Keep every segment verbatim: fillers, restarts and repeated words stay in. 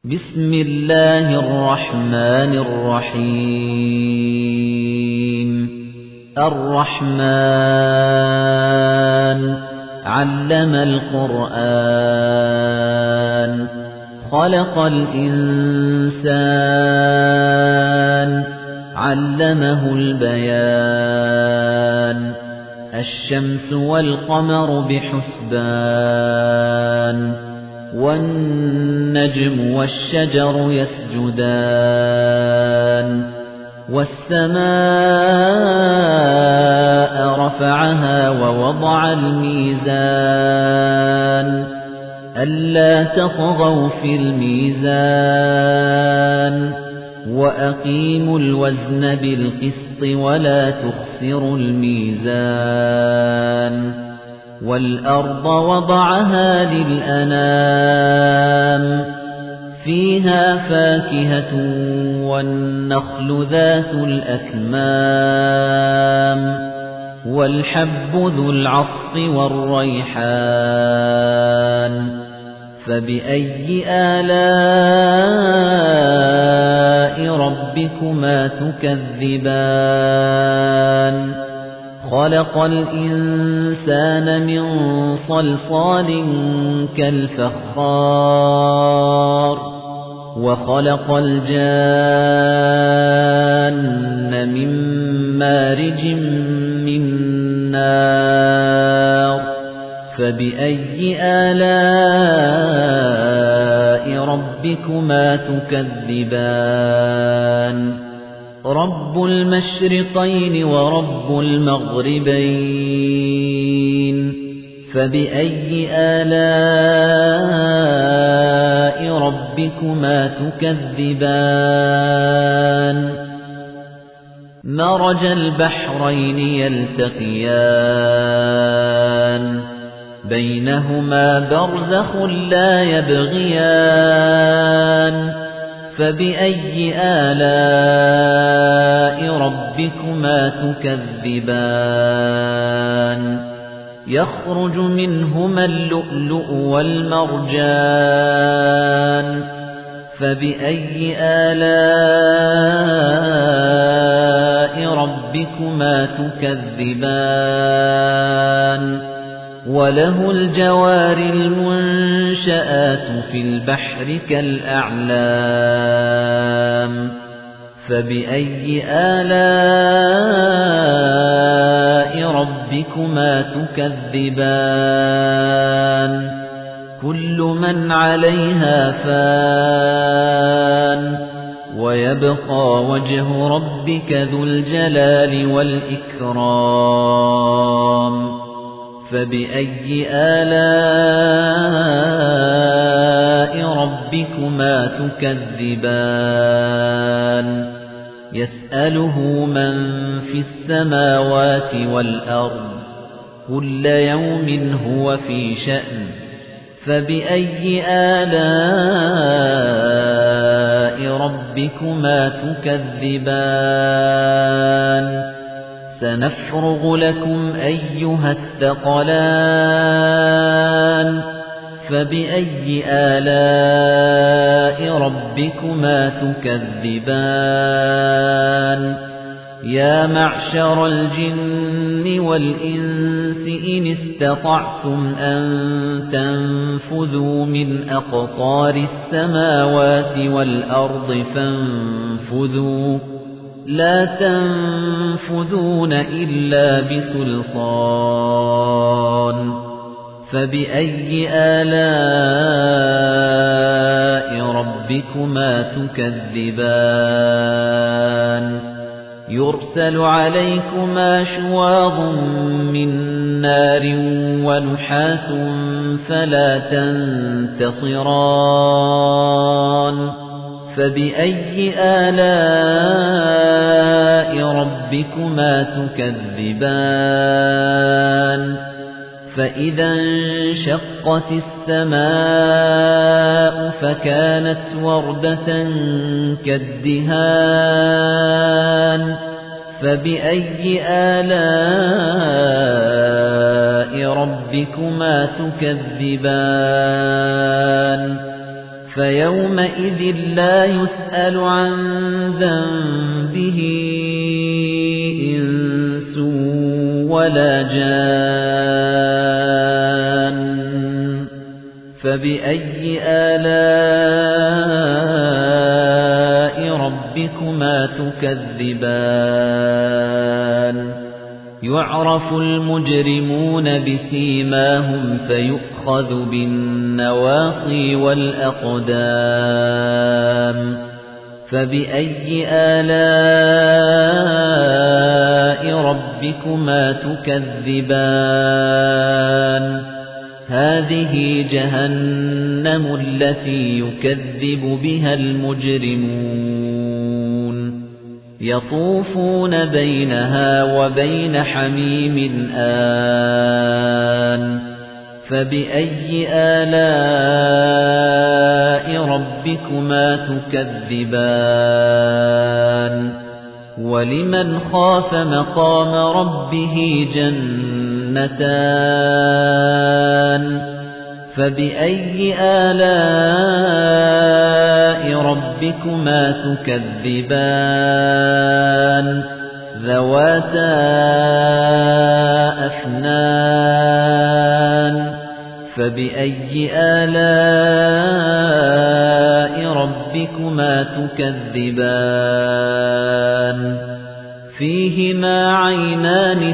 بسم الله الرحمن الرحيم الرحمن علم القرآن خلق الإنسان علمه البيان الشمس والقمر بحسبان والنجم والشجر يسجدان والسماء رفعها ووضع الميزان ألا تطغوا في الميزان وأقيموا الوزن بالقسط ولا تخسروا الميزان وَالْأَرْضَ وَضَعَهَا لِلْأَنَامِ فِيهَا فَاكِهَةٌ وَالنَّخْلُ ذَاتُ الْأَكْمَامِ وَالْحَبُّ ذُو الْعَصْفِ وَالرَّيْحَانُ فَبِأَيِّ آلَاءِ رَبِّكُمَا تُكَذِّبَانِ خلق الإنسان من صلصال كالفخار وخلق الجان من مارج من نار فبأي آلاء ربكما تكذبان رب المشرقين ورب المغربين فبأي آلاء ربكما تكذبان مرج البحرين يلتقيان بينهما برزخ لا يبغيان فبأي آلاء ربكما تكذبان يخرج منهما اللؤلؤ والمرجان فبأي آلاء ربكما تكذبان وله الجوار المنشآت في البحر كالأعلام فبأي آلاء ربكما تكذبان كل من عليها فان ويبقى وجه ربك ذو الجلال والإكرام فبأي آلاء ربكما تكذبان يسأله من في السماوات والأرض كل يوم هو في شأن فبأي آلاء ربكما تكذبان سنفرغ لكم أيها الثقلان فبأي آلاء ربكما تكذبان يا معشر الجن والإنس إن استطعتم أن تنفذوا من أقطار السماوات والأرض فانفذوا لا تنفذون إلا بسلطان فبأي آلاء ربكما تكذبان يرسل عليكما شواظ من نار ونحاس فلا تنتصران فبأي آلاء ربكما تكذبان فإذا انشقت السماء فكانت وردة كالدهان فبأي آلاء ربكما تكذبان فيومئذ لا يسأل عن ذنبه إنس ولا جان فبأي آلاء ربكما تكذبان يعرف المجرمون بسيماهم فيؤخذ بالنواصي والأقدام فبأي آلاء ربكما تكذبان هذه جهنم التي يكذب بها المجرمون يطوفون بينها وبين حميم آن فبأي آلاء ربكما تكذبان ولمن خاف مقام ربه جنتان فبأي آلاء ربكما تكذبان ذواتا أفنان فبأي آلاء ربكما تكذبان فيهما عينان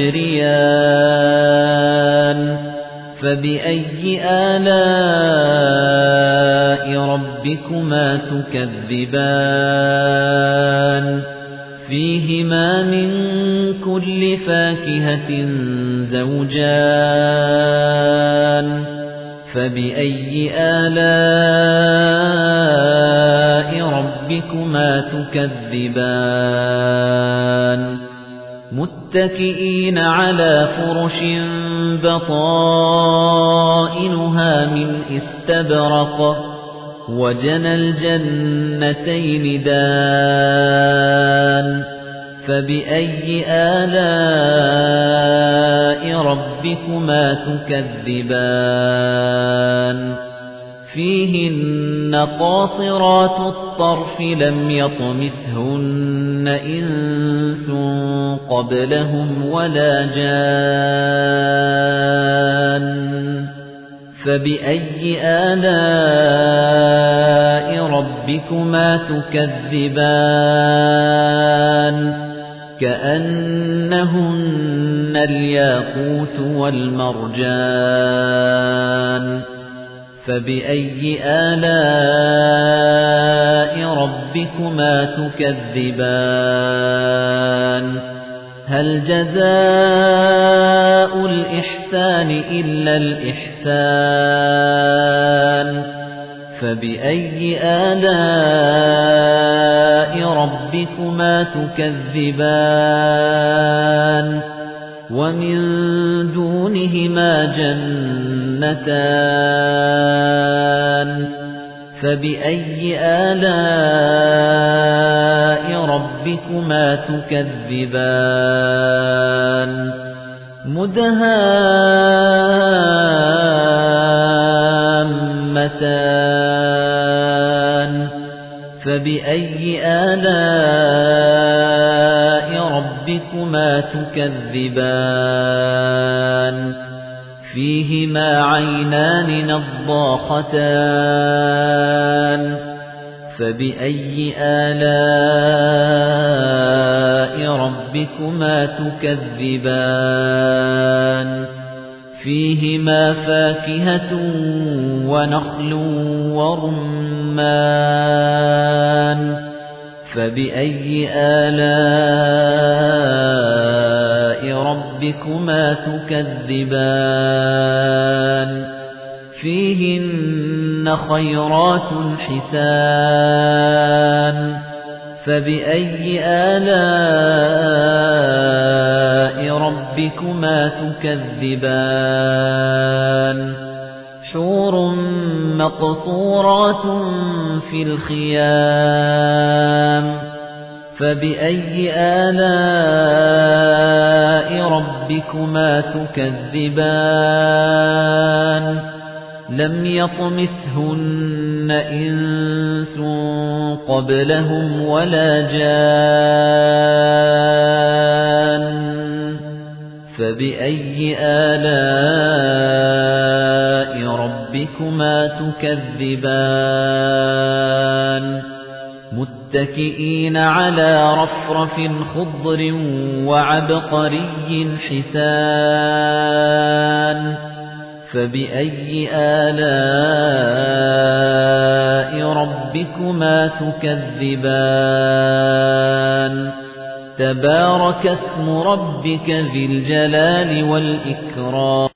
تجريان فبأي آلاء ربكما تكذبان فيهما من كل فاكهة زوجان فبأي آلاء ربكما تكذبان متكئين على فرش بطائنها من استبرق وجنى الجنتين دان فبأي آلاء ربكما تكذبان فيهن قاصرات الطرف لم يطمثهن إنس قبلهم ولا جان فبأي آلاء ربكما تكذبان كأنهن الياقوت والمرجان فبأي آلاء ربكما تكذبان هل جزاء الإحسان إلا الإحسان فبأي آلاء ربكما تكذبان ومن دونهما جنتان فبأي آلاء ربكما تكذبان مدهامتان فبأي آلاء ربكما تكذبان فيهما عينان نضاختان فبأي آلاء ربكما تكذبان فيهما فاكهة ونخل ورمان فبأي آلاء ربكما تكذبان فيهن خيرات حسان فبأي آلاء ربكما تكذبان حور مقصورات في الخيام فبأي آلاء ربكما تكذبان لم يطمثهن إِنسٌ قَبْلَهُمْ وَلَا جَانٌّ فَبِأَيِّ آلَاءِ رَبِّكُمَا تُكَذِّبَانِ مُتَّكِئِينَ عَلَى رَفْرَفٍ خُضْرٍ وَعَبْقَرِيٍّ حِسَانٍ فَبِأَيِّ آلَاءِ رَبِّكُمَا تُكَذِّبَانِ تَبَارَكَ اسْمُ رَبِّكَ ذِي الْجَلَالِ وَالْإِكْرَامِ